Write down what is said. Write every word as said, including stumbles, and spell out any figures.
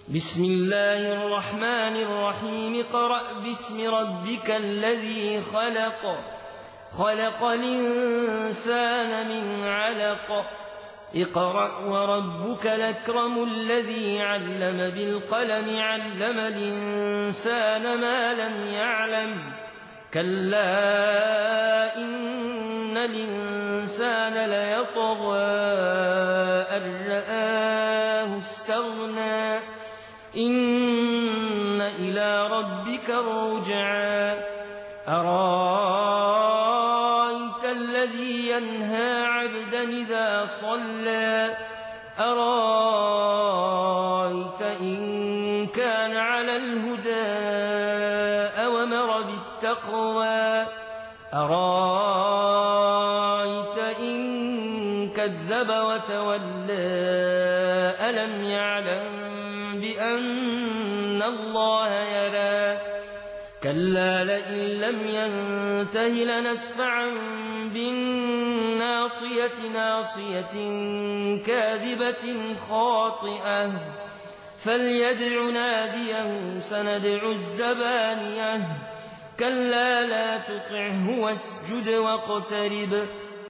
بسم الله الرحمن الرحيم قرأ باسم ربك الذي خلق خلق الإنسان من علق اقرأ وربك الأكرم الذي علم بالقلم علم الإنسان ما لم يعلم كلا إن الإنسان ليطغى أن رآه استغنى إن إلى ربك الرجعى أرأيت الذي ينهى عبدا إذا صلى أرأيت إن كان على الهدى أوامر بالتقوى أرأيت إن كذب وتولى ألم يعلم بأن الله يرى كلا لئن لم ينته لنسفعا بالناصية ناصية كاذبة خاطئة فليدع ناديه سندع الزبانية كلا لا تطعه واسجد واقترب